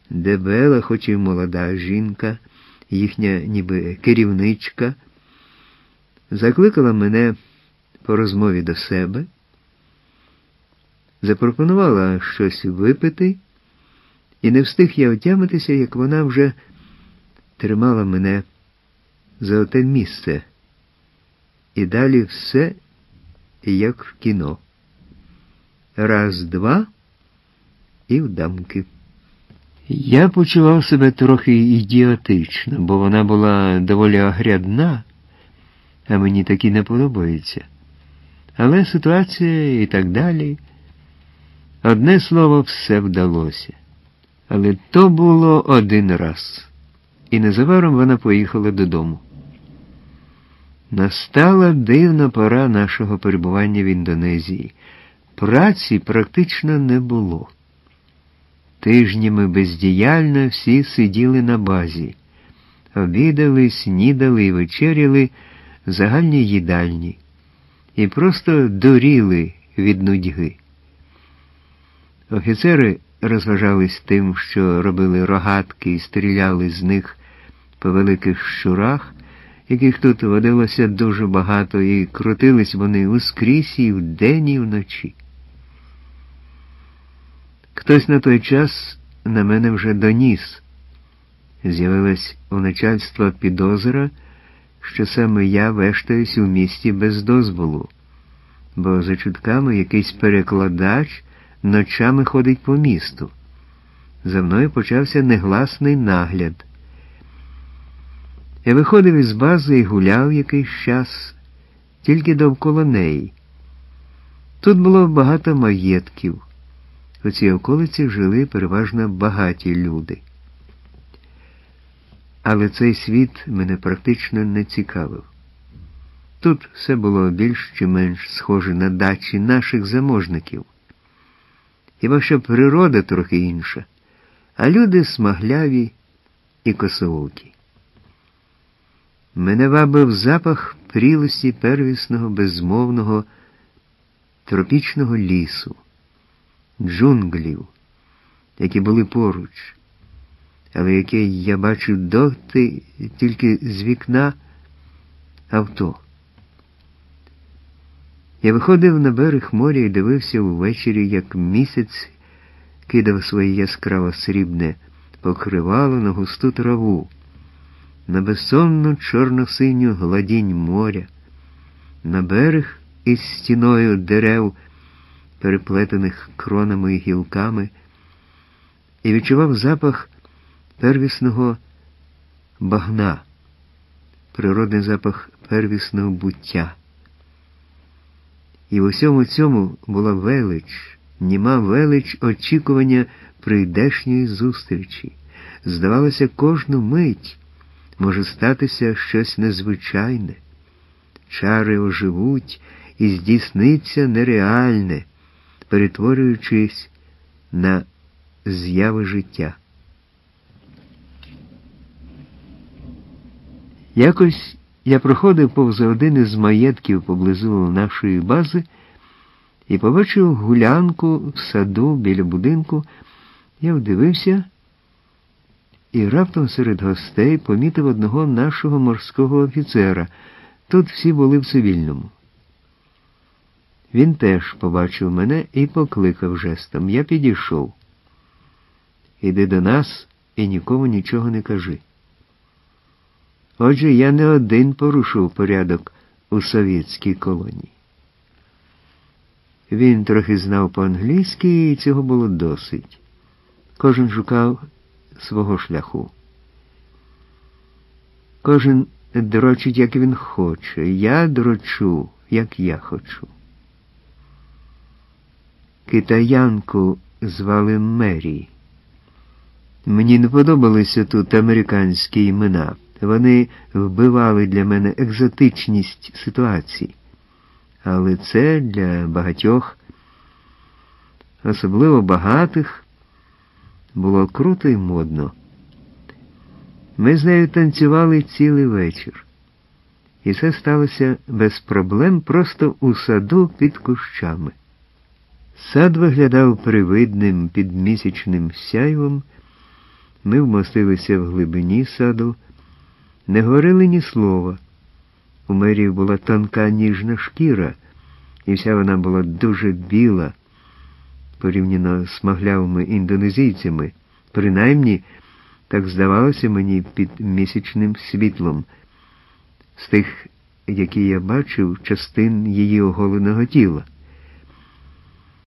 Дебела, хоч і молода жінка, їхня ніби керівничка, закликала мене по розмові до себе, запропонувала щось випити, і не встиг я отямитися, як вона вже тримала мене за оте місце. І далі все, як в кіно. Раз, два і в дамки. Я почував себе трохи ідіотично, бо вона була доволі огрядна, а мені такі не подобається. Але ситуація і так далі. Одне слово, все вдалося. Але то було один раз. І незабаром вона поїхала додому. Настала дивна пора нашого перебування в Індонезії. Праці практично не було. Тижнями бездіяльно всі сиділи на базі. Обідали, снідали і вечеряли в загальній їдальні. І просто дуріли від нудьги. Офіцери розважались тим, що робили рогатки і стріляли з них по великих щурах, яких тут водилося дуже багато, і крутились вони ускрізь і вдень, і вночі. Хтось на той час на мене вже доніс. З'явилась у начальства підозра, що саме я вештаюсь у місті без дозволу, бо за чутками якийсь перекладач ночами ходить по місту. За мною почався негласний нагляд. Я виходив із бази і гуляв якийсь час, тільки довкола неї. Тут було багато маєтків. У цій околиці жили переважно багаті люди. Але цей світ мене практично не цікавив. Тут все було більш чи менш схоже на дачі наших заможників. Хіба що природа трохи інша, а люди смагляві і косоокі. Мене вабив запах прілості первісного, безмовного, тропічного лісу, джунглів, які були поруч, але яке я бачив доти тільки з вікна авто. Я виходив на берег моря і дивився увечері, як місяць кидав своє яскраво срібне покривало на густу траву, на безсонну чорно-синю гладінь моря, на берег із стіною дерев, переплетених кронами і гілками, і відчував запах первісного багна, природний запах первісного буття. І в усьому цьому була велич, німа велич очікування прийдешньої зустрічі. Здавалося, кожну мить може статися щось незвичайне. Чари оживуть і здійсниться нереальне, перетворюючись на зяви життя. Якось я проходив повз один із маєтків поблизу нашої бази і побачив гулянку в саду біля будинку. Я вдивився і раптом серед гостей помітив одного нашого морського офіцера. Тут всі були в цивільному. Він теж побачив мене і покликав жестом. Я підійшов. «Іди до нас і нікому нічого не кажи». Отже, я не один порушив порядок у совєтській колонії. Він трохи знав по-англійськи, і цього було досить. Кожен шукав свого шляху. Кожен дрочить, як він хоче. Я дрочу, як я хочу. Китаянку звали Мері. Мені не подобалися тут американські імена. Вони вбивали для мене екзотичність ситуації. Але це для багатьох, особливо багатих, було круто і модно. Ми з нею танцювали цілий вечір. І це сталося без проблем просто у саду під кущами. Сад виглядав привидним під місячним сяйвом, Ми вмостилися в глибині саду, не говорили ні слова. У Мерії була тонка ніжна шкіра, і вся вона була дуже біла, порівняно з смаглявими індонезійцями. Принаймні, так здавалося мені під місячним світлом. З тих, які я бачив, частин її оголеного тіла.